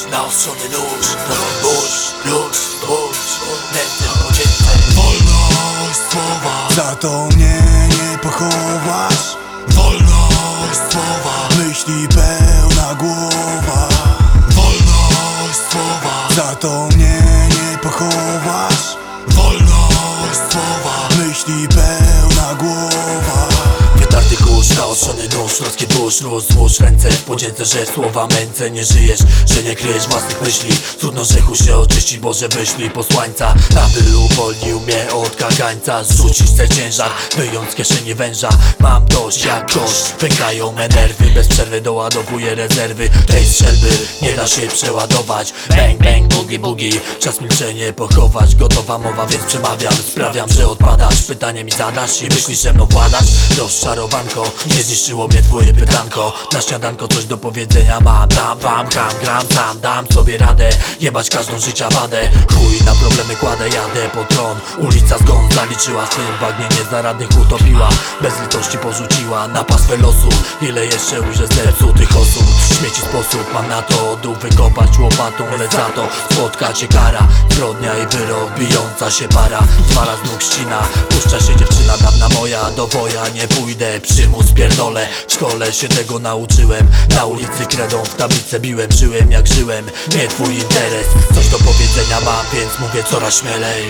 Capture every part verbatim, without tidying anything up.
naostrzony nóż, nowy burz, luz, burz, nędzę pocięte. Wolność słowa, za to mnie nie pochowasz. wolność słowa, Myśli pełna głowa, wolność słowa, za to mnie nie pochowasz. wolność słowa. Myśli pełna głowa. Wytarty kurz, naostrzony nóż, ludzki burz, rozłóż ręce w podzięce, że słowa męce. Nie żyjesz, że nie kryjesz własnych myśli. Trudno grzechu się oczyścić, Boże wyślij posłańca, aby uwolnił mnie od kagańca. Zrzucić ten ciężar, wyjąc z kieszeni węża. Mam dość jak gość, pękają me nerwy. Bez przerwy doładowuję rezerwy tej strzelby, nie da się przeładować. Bang bang, bugi bugi, czas milczenie pochować. Gotowa mowa, więc przemawiam, sprawiam, że odpadasz. Pytanie mi zadasz i myślisz, że mną władasz. Rozczarowanko, nie zniszczyło mnie twoje pytanko. Na śniadanko coś do powiedzenia mam. Dam wam, gram, gram, sam dam sobie radę. Jebać każdą życia wadę. Chuj na problemy kładę, jadę po tron. Ulica zgon zaliczyła, w tym bagnie niezaradnych utopiła. Bez litości porzuciła na pastwę losu. Ile jeszcze ujrzę zepsutych osób. Śmieci sposób mam na to, dół wykopać łopatą. Lecz za to spotka cię kara. Zbrodnia i wyrok, bijąca się para. Zwala z nóg ścina, puszcza się dziewczyna dawna moja. Do woja nie pójdę, przymus pierdolę. W szkole się tego nauczyłem. Na ulicy kredą w tablicę biłem. Żyłem jak żyłem, nie twój interes. Coś do powiedzenia mam, więc mówię coraz śmielej.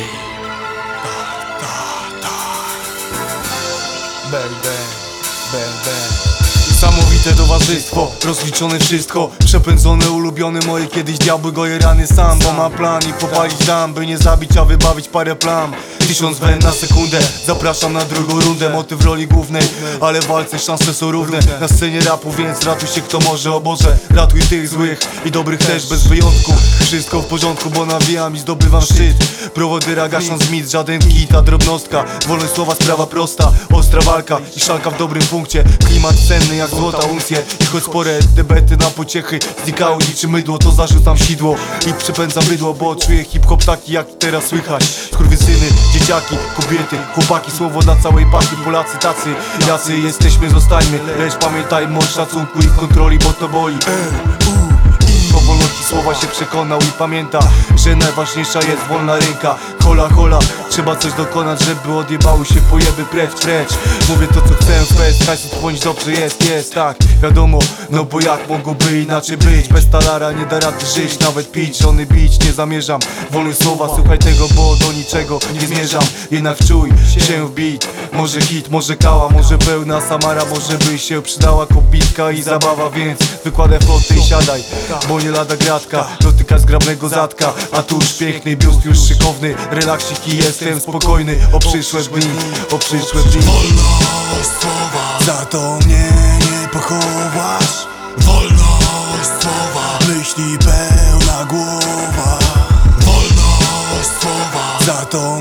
Bang, bang, bang, bang. Niesamowite towarzystwo, rozliczone wszystko. Przepędzone, ulubione moje kiedyś diabły goje rany sam. Bo mam plan i popalić dam, by nie zabić, a wybawić parę plam. Tysiąc wen na sekundę, zapraszam na drugą rundę. Motyw roli głównej, ale w walce szanse są równe. Na scenie rapu, więc ratuj się kto może. O Boże, ratuj tych złych i dobrych też bez wyjątku. Wszystko w porządku, bo nawijam i zdobywam szczyt. Prowodyra gasząc mit, żaden kit, a drobnostka. Wolność słowa, sprawa prosta, ostra walka i szalka w dobrym punkcie. Klimat cenny jak złota uncje. I choć spore debety na pociechy znikały niczym mydło, to zarzucam sidło i przepędzam bydło, bo czuję hip-hop taki jak teraz słychać. Skurwysyny, dzieciaki, kobiety, chłopaki, słowo dla całej paki. Polacy tacy, jacy jesteśmy, zostańmy. Lecz pamiętajmy o szacunku i kontroli, bo to boli. Po wolności słowa się przekonał i pamięta, że najważniejsza jest wolna ręka. Hola, hola, trzeba coś dokonać, żeby odjebały się pojeby precz, precz. Mówię to co chcę, bez hajsu bądź dobrze jest, jest, tak, wiadomo. No bo jak mogłoby inaczej być? Bez talara nie da rady żyć, nawet pić, żony bić nie zamierzam. Wolność słowa, słuchaj tego, bo do niczego nie zmierzam. Jednak czuj się w beat, może hit, może kała, może pełna samara. Może by się przydała kobitka i zabawa, więc wykładaj floty i siadaj, bo nie lada gratka, dotyka zgrabnego zadka. A tuż piękny biust już szykowny, relaksik i jestem spokojny. O przyszłe dni, o przyszłe dni. Wolność słowa, Za to mnie nie pochowasz. wolność słowa, Myśli pełna głowa, wolność słowa, za to